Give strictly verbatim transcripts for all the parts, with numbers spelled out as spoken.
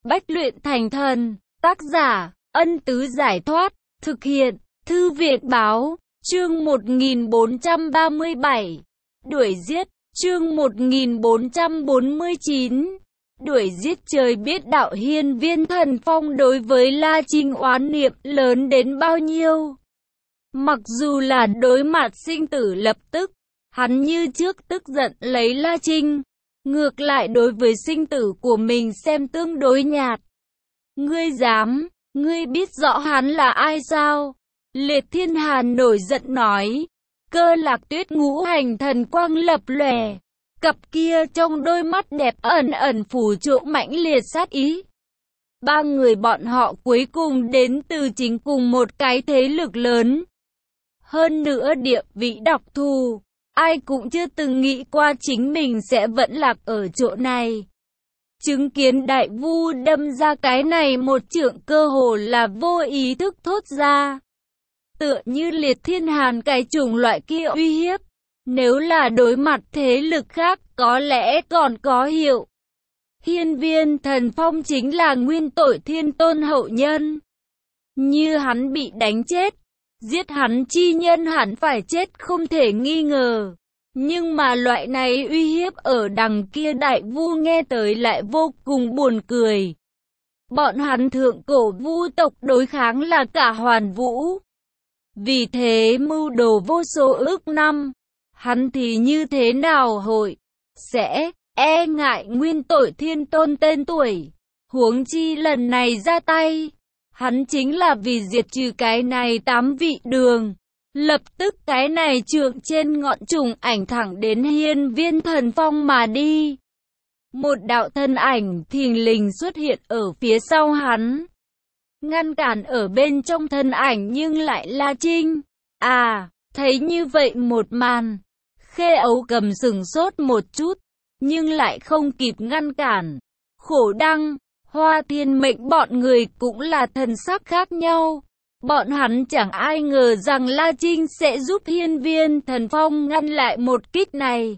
Bách luyện thành thần. Tác giả, Ân Tứ Giải Thoát. Thực hiện, Thư viện Báo. Chương một nghìn bốn trăm ba mươi bảy. Đuổi giết. Chương một nghìn bốn trăm bốn mươi chín. Đuổi giết. Trời biết đạo Hiên Viên Thần Phong đối với La Trinh oán niệm lớn đến bao nhiêu. Mặc dù là đối mặt sinh tử lập tức, hắn như trước tức giận lấy La Trinh. Ngược lại đối với sinh tử của mình xem tương đối nhạt. Ngươi dám, ngươi biết rõ hắn là ai sao? Liệt Thiên Hàn nổi giận nói. Cơ Lạc Tuyết ngũ hành thần quang lập lòe. Cặp kia trong đôi mắt đẹp ẩn ẩn phủ trộm mãnh liệt sát ý. Ba người bọn họ cuối cùng đến từ chính cùng một cái thế lực lớn. Hơn nữa địa vị đặc thù. Ai cũng chưa từng nghĩ qua chính mình sẽ vẫn lạc ở chỗ này. Chứng kiến Đại Vu đâm ra cái này một trượng cơ hồ là vô ý thức thốt ra. Tựa như Liệt Thiên Hàn cái chủng loại kia uy hiếp. Nếu là đối mặt thế lực khác có lẽ còn có hiệu. Hiên Viên Thần Phong chính là nguyên tội thiên tôn hậu nhân. Như hắn bị đánh chết. Giết hắn chi nhân hẳn phải chết không thể nghi ngờ. Nhưng mà loại này uy hiếp ở đằng kia Đại Vu nghe tới lại vô cùng buồn cười. Bọn hắn thượng cổ Vu tộc đối kháng là cả hoàn vũ. Vì thế mưu đồ vô số ước năm. Hắn thì như thế nào hội sẽ e ngại nguyên tội thiên tôn tên tuổi. Huống chi lần này ra tay. Hắn chính là vì diệt trừ cái này tám vị đường. Lập tức cái này trượng trên ngọn trùng ảnh thẳng đến Hiên Viên Thần Phong mà đi. Một đạo thân ảnh thình lình xuất hiện ở phía sau hắn. Ngăn cản ở bên trong thân ảnh nhưng lại La Trinh. À, thấy như vậy một màn. Khê Ấu Cầm sừng sốt một chút. Nhưng lại không kịp ngăn cản. Khổ Đăng, Hoa Thiên Mệnh bọn người cũng là thần sắc khác nhau. Bọn hắn chẳng ai ngờ rằng La Trinh sẽ giúp Hiên Viên Thần Phong ngăn lại một kích này.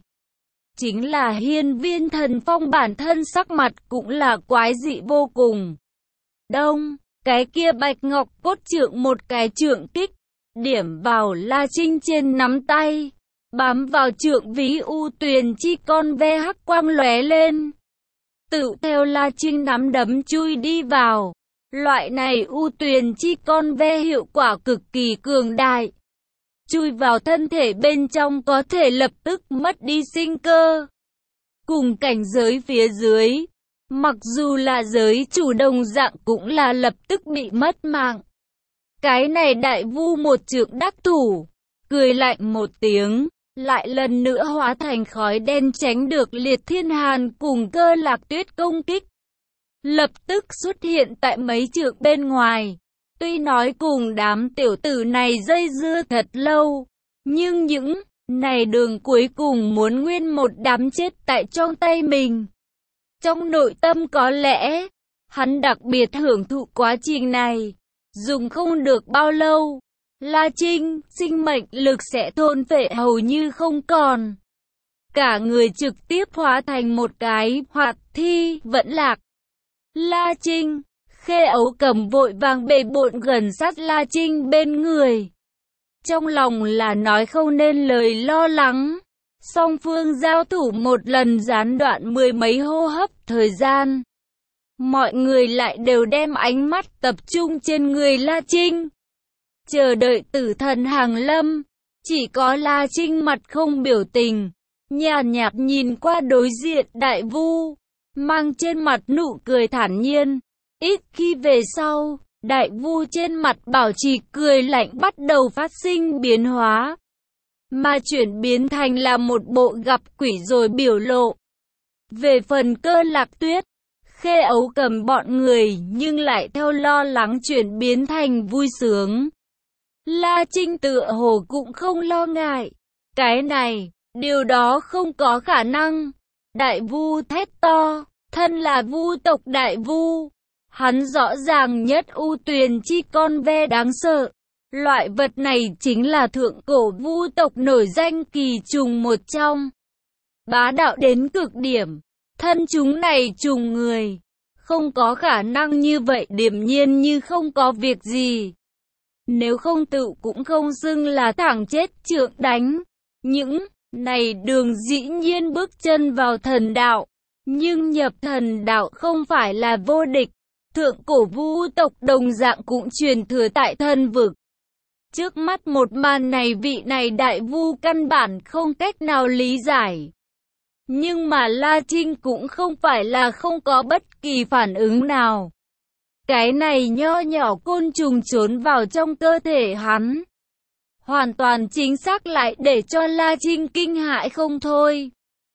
Chính là Hiên Viên Thần Phong bản thân sắc mặt cũng là quái dị vô cùng. Đông, cái kia bạch ngọc cốt trượng một cái trượng kích, điểm vào La Trinh trên nắm tay, bám vào trượng ví u tuyền chi con ve hắc quang lóe lên. Tự theo La Trinh nắm đấm chui đi vào. Loại này u tuyền chi con ve hiệu quả cực kỳ cường đại. Chui vào thân thể bên trong có thể lập tức mất đi sinh cơ. Cùng cảnh giới phía dưới, mặc dù là giới chủ đồng dạng cũng là lập tức bị mất mạng. Cái này Đại Vu một trượng đắc thủ, cười lạnh một tiếng, lại lần nữa hóa thành khói đen tránh được Liệt Thiên Hàn cùng Cơ Lạc Tuyết công kích. Lập tức xuất hiện tại mấy trượng bên ngoài. Tuy nói cùng đám tiểu tử này dây dưa thật lâu, nhưng những này đường cuối cùng muốn nguyên một đám chết tại trong tay mình. Trong nội tâm có lẽ, hắn đặc biệt hưởng thụ quá trình này. Dùng không được bao lâu, La Trinh, sinh mệnh lực sẽ thôn phệ hầu như không còn. Cả người trực tiếp hóa thành một cái hoạt thi vẫn lạc. La Trinh, Khê Ấu Cầm vội vàng bệ bộn gần sát La Trinh bên người. Trong lòng là nói không nên lời lo lắng. Song phương giao thủ một lần gián đoạn mười mấy hô hấp thời gian. Mọi người lại đều đem ánh mắt tập trung trên người La Trinh. Chờ đợi tử thần hàng lâm. Chỉ có La Trinh mặt không biểu tình. Nhàn nhạt nhìn qua đối diện Đại Vu. Mang trên mặt nụ cười thản nhiên. Ít khi về sau, Đại Vu trên mặt bảo trì cười lạnh bắt đầu phát sinh biến hóa. Mà chuyển biến thành là một bộ gặp quỷ rồi biểu lộ. Về phần Cơ Lạc Tuyết, Khê Ấu Cầm bọn người nhưng lại theo lo lắng chuyển biến thành vui sướng. La Trinh tựa hồ cũng không lo ngại. Cái này, điều đó không có khả năng. Đại Vu thét to, thân là Vu tộc Đại Vu. Hắn rõ ràng nhất u tuyền chi con ve đáng sợ. Loại vật này chính là thượng cổ Vu tộc nổi danh kỳ trùng một trong. Bá đạo đến cực điểm. Thân chúng này trùng người. không có khả năng như vậy điềm nhiên như không có việc gì. Nếu không tự cũng không xưng là thẳng chết trượng đánh. Những này đường dĩ nhiên bước chân vào thần đạo, nhưng nhập thần đạo không phải là vô địch. Thượng cổ vu tộc đồng dạng cũng truyền thừa tại thần vực. Trước mắt một màn này vị này đại vu căn bản không cách nào lý giải. Nhưng mà La Trinh cũng không phải là không có bất kỳ phản ứng nào. Cái này nho nhỏ côn trùng trốn vào trong cơ thể hắn. Hoàn toàn chính xác lại để cho La Trinh kinh hãi không thôi.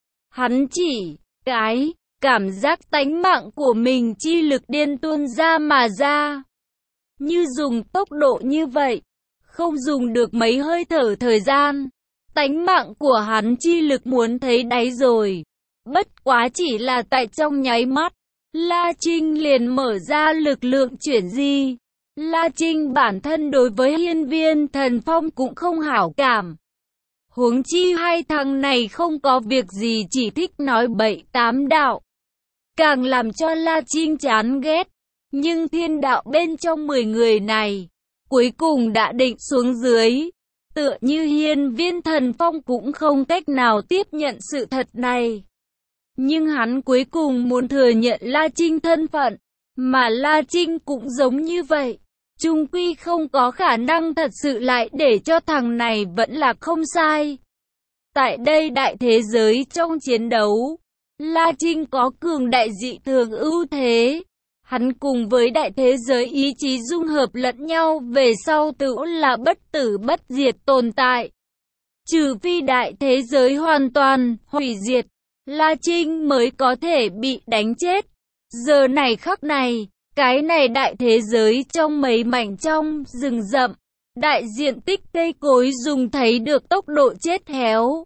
Hắn chỉ cái cảm giác tánh mạng của mình chi lực điên tuôn ra mà ra. Như dùng tốc độ như vậy, không dùng được mấy hơi thở thời gian. Tánh mạng của hắn chi lực muốn thấy đáy rồi. Bất quá chỉ là tại trong nháy mắt, La Trinh liền mở ra lực lượng chuyển di. La Trinh bản thân đối với hiên viên thần phong cũng không hảo cảm. Huống chi hai thằng này không có việc gì chỉ thích nói bậy tám đạo. Càng làm cho La Trinh chán ghét. Nhưng thiên đạo bên trong mười người này, cuối cùng đã định xuống dưới. Tựa như hiên viên thần phong cũng không cách nào tiếp nhận sự thật này. Nhưng hắn cuối cùng muốn thừa nhận La Trinh thân phận, mà La Trinh cũng giống như vậy. Chung quy không có khả năng thật sự lại để cho thằng này vẫn là không sai. Tại đây đại thế giới trong chiến đấu, La Trinh có cường đại dị thường ưu thế. Hắn cùng với đại thế giới ý chí dung hợp lẫn nhau về sau tự là bất tử bất diệt tồn tại. Trừ phi đại thế giới hoàn toàn hủy diệt, La Trinh mới có thể bị đánh chết. Giờ này khắc này, cái này đại thế giới trong mấy mảnh trong rừng rậm, đại diện tích cây cối dùng thấy được tốc độ chết héo.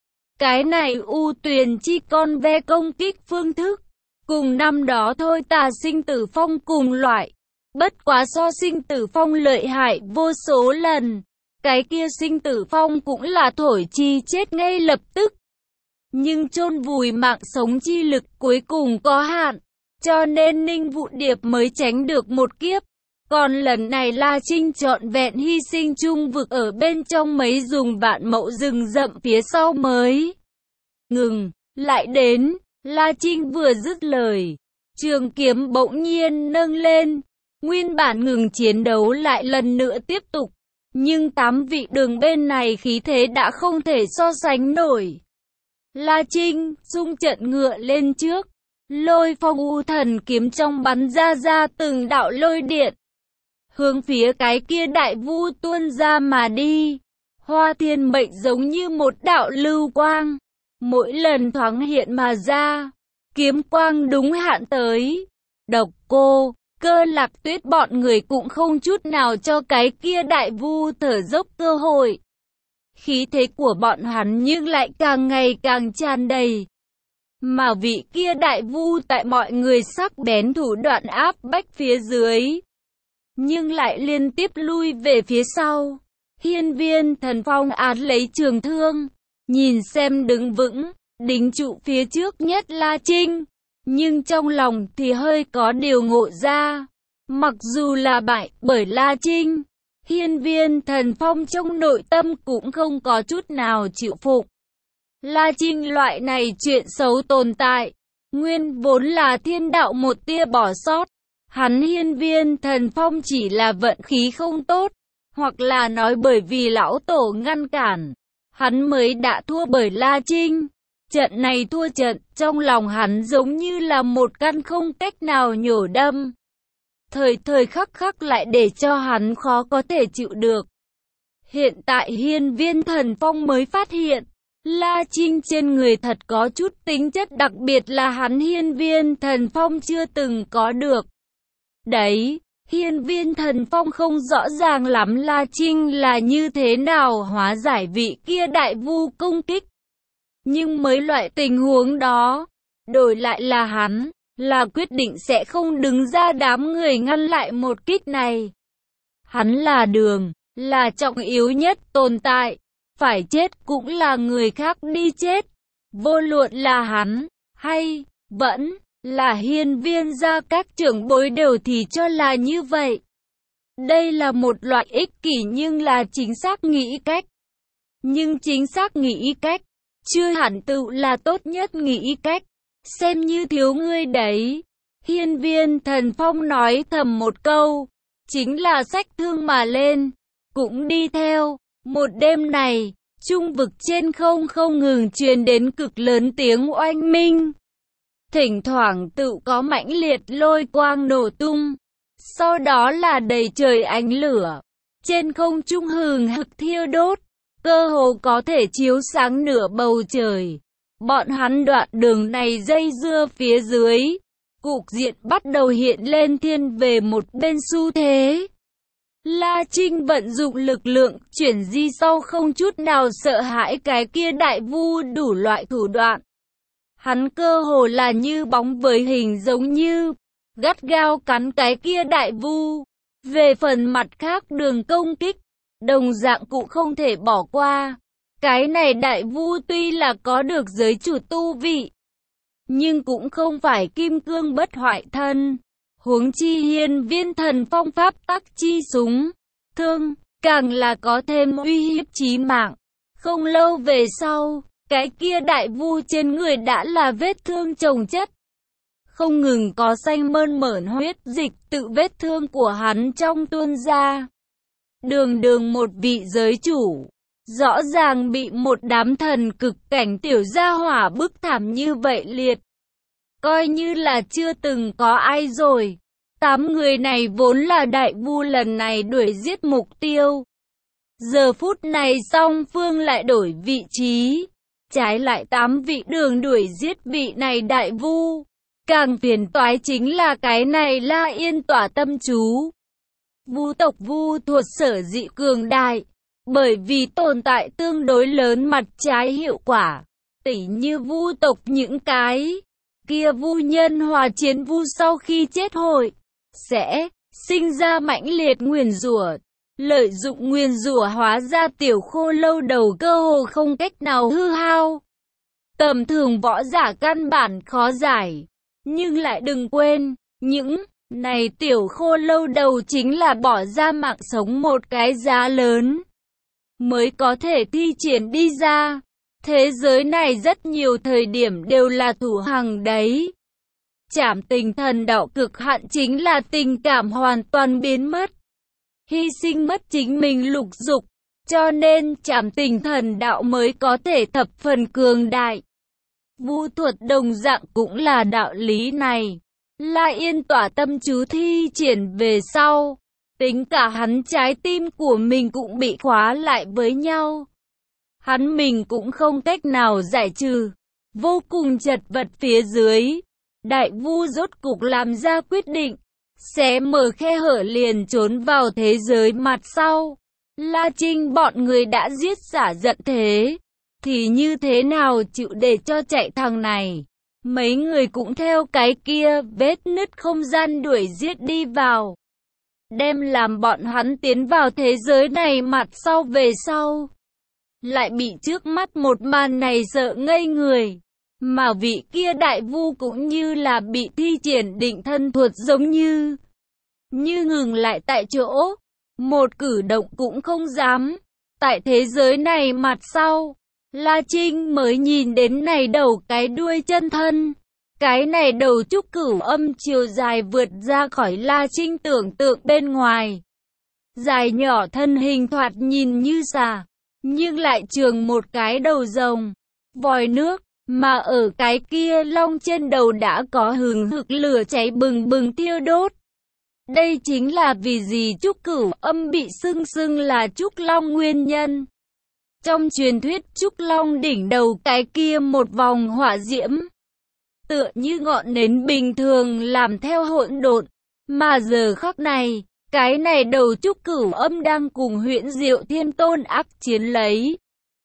Cái này u tuyền chi con ve công kích phương thức, cùng năm đó thôi tà sinh tử phong cùng loại. Bất quá so sinh tử phong lợi hại vô số lần, cái kia sinh tử phong cũng là thổi chi chết ngay lập tức. Nhưng chôn vùi mạng sống chi lực cuối cùng có hạn, cho nên Ninh Vũ Điệp mới tránh được một kiếp. Còn lần này La Trinh trọn vẹn hy sinh chung vực ở bên trong mấy dùng vạn mẫu rừng rậm phía sau mới ngừng, lại đến. La Trinh vừa dứt lời, trường kiếm bỗng nhiên nâng lên, nguyên bản ngừng chiến đấu lại lần nữa tiếp tục. Nhưng tám vị đường bên này khí thế đã không thể so sánh nổi. La Trinh xung trận ngựa lên trước, lôi phong u thần kiếm trong bắn ra ra từng đạo lôi điện, hướng phía cái kia đại vu tuôn ra mà đi. Hoa thiên mệnh giống như một đạo lưu quang, mỗi lần thoáng hiện mà ra, kiếm quang đúng hạn tới. Độc Cô, Cơ Lạc Tuyết bọn người cũng không chút nào cho cái kia đại vu thở dốc cơ hội. Khí thế của bọn hắn nhưng lại càng ngày càng tràn đầy. Mà vị kia đại vu tại mọi người sắc bén thủ đoạn áp bách phía dưới, nhưng lại liên tiếp lui về phía sau. Hiên viên thần phong án lấy trường thương, nhìn xem đứng vững, đính trụ phía trước nhất La Trinh. Nhưng trong lòng thì hơi có điều ngộ ra. Mặc dù là bại bởi La Trinh, hiên viên thần phong trong nội tâm cũng không có chút nào chịu phục. La Trinh loại này chuyện xấu tồn tại, nguyên vốn là thiên đạo một tia bỏ sót. Hắn hiên viên thần phong chỉ là vận khí không tốt, hoặc là nói bởi vì lão tổ ngăn cản, hắn mới đã thua bởi La Trinh. Trận này thua trận, trong lòng hắn giống như là một căn không cách nào nhổ đâm. Thời thời khắc khắc lại để cho hắn khó có thể chịu được. Hiện tại hiên viên thần phong mới phát hiện, La Trinh trên người thật có chút tính chất đặc biệt là hắn hiên viên thần phong chưa từng có được. Đấy, hiên viên thần phong không rõ ràng lắm La Trinh là như thế nào hóa giải vị kia đại vu công kích. Nhưng mới loại tình huống đó, đổi lại là hắn, là quyết định sẽ không đứng ra đám người ngăn lại một kích này. Hắn là đường, là trọng yếu nhất tồn tại, phải chết cũng là người khác đi chết. Vô luận là hắn, hay, vẫn là hiên viên gia các trưởng bối đều thì cho là như vậy. Đây là một loại ích kỷ nhưng là chính xác nghĩ cách. Nhưng chính xác nghĩ cách, chưa hẳn tự là tốt nhất nghĩ cách. Xem như thiếu ngươi đấy. Hiên viên Thần Phong nói thầm một câu, chính là xách thương mà lên, cũng đi theo. Một đêm này, trung vực trên không không ngừng truyền đến cực lớn tiếng oanh minh. Thỉnh thoảng tự có mãnh liệt lôi quang nổ tung, sau đó là đầy trời ánh lửa. Trên không trung hừng hực thiêu đốt, cơ hồ có thể chiếu sáng nửa bầu trời. Bọn hắn đoạn đường này dây dưa phía dưới, cục diện bắt đầu hiện lên thiên về một bên xu thế. La Trinh vận dụng lực lượng chuyển di sau không chút nào sợ hãi cái kia đại vu đủ loại thủ đoạn. Hắn cơ hồ là như bóng với hình giống như gắt gao cắn cái kia đại vu. Về phần mặt khác đường công kích, đồng dạng cũng không thể bỏ qua. Cái này đại vu tuy là có được giới chủ tu vị, nhưng cũng không phải kim cương bất hoại thân. Huống chi hiên viên Thần Phong pháp tắc chi súng, thương, càng là có thêm uy hiếp chí mạng. Không lâu về sau, cái kia đại vu trên người đã là vết thương chồng chất. Không ngừng có xanh mơn mởn huyết dịch tự vết thương của hắn trong tuôn ra. Đường đường một vị giới chủ, rõ ràng bị một đám thần cực cảnh tiểu gia hỏa bức thảm như vậy liệt. Coi như là chưa từng có ai rồi. Tám người này vốn là đại vu lần này đuổi giết mục tiêu. Giờ phút này song phương lại đổi vị trí. Trái lại tám vị đường đuổi giết vị này đại vu. Càng phiền toái chính là cái này La Yên tỏa tâm chú. Vu tộc vu thuật sở dị cường đại, bởi vì tồn tại tương đối lớn mặt trái hiệu quả. Tỉ như vu tộc những cái kia vu nhân hòa chiến vu sau khi chết hội sẽ sinh ra mãnh liệt nguyền rủa, lợi dụng nguyền rủa hóa ra tiểu khô lâu đầu cơ hồ không cách nào hư hao. Tầm thường võ giả căn bản khó giải, nhưng lại đừng quên, những này tiểu khô lâu đầu chính là bỏ ra mạng sống một cái giá lớn mới có thể thi triển đi ra. Thế giới này rất nhiều thời điểm đều là thủ hằng đấy. Trảm tình thần đạo cực hạn chính là tình cảm hoàn toàn biến mất, hy sinh mất chính mình lục dục, cho nên trảm tình thần đạo mới có thể thập phần cường đại. Vu thuật đồng dạng cũng là đạo lý này. La Yên tỏa tâm chú thi triển về sau, tính cả hắn trái tim của mình cũng bị khóa lại với nhau. Hắn mình cũng không cách nào giải trừ. Vô cùng chật vật phía dưới, đại vu rốt cục làm ra quyết định, sẽ mở khe hở liền trốn vào thế giới mặt sau. La Trinh bọn người đã giết xả giận thế, thì như thế nào chịu để cho chạy thằng này. Mấy người cũng theo cái kia vết nứt không gian đuổi giết đi vào, đem làm bọn hắn tiến vào thế giới này mặt sau về sau. Lại bị trước mắt một màn này sợ ngây người. Mà vị kia đại vu cũng như là bị thi triển định thân thuật giống như Như ngừng lại tại chỗ, một cử động cũng không dám. Tại thế giới này mặt sau, La Trinh mới nhìn đến này đầu cái đuôi chân thân. Cái này đầu trúc cửu âm chiều dài vượt ra khỏi La Trinh tưởng tượng bên ngoài. Dài nhỏ thân hình thoạt nhìn như xà, nhưng lại trường một cái đầu rồng, vòi nước, mà ở cái kia long trên đầu đã có hừng hực lửa cháy bừng bừng thiêu đốt. Đây chính là vì gì trúc cửu âm bị xưng xưng là trúc long nguyên nhân. Trong truyền thuyết trúc long đỉnh đầu cái kia một vòng hỏa diễm, tựa như ngọn nến bình thường làm theo hỗn độn, mà giờ khắc này, cái này đầu trúc cửu âm đang cùng Huyễn Diệu Thiên Tôn ác chiến lấy.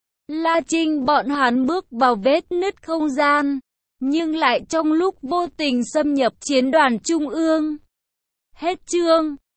La Trinh bọn hắn bước vào vết nứt không gian, nhưng lại trong lúc vô tình xâm nhập chiến đoàn trung ương. Hết chương.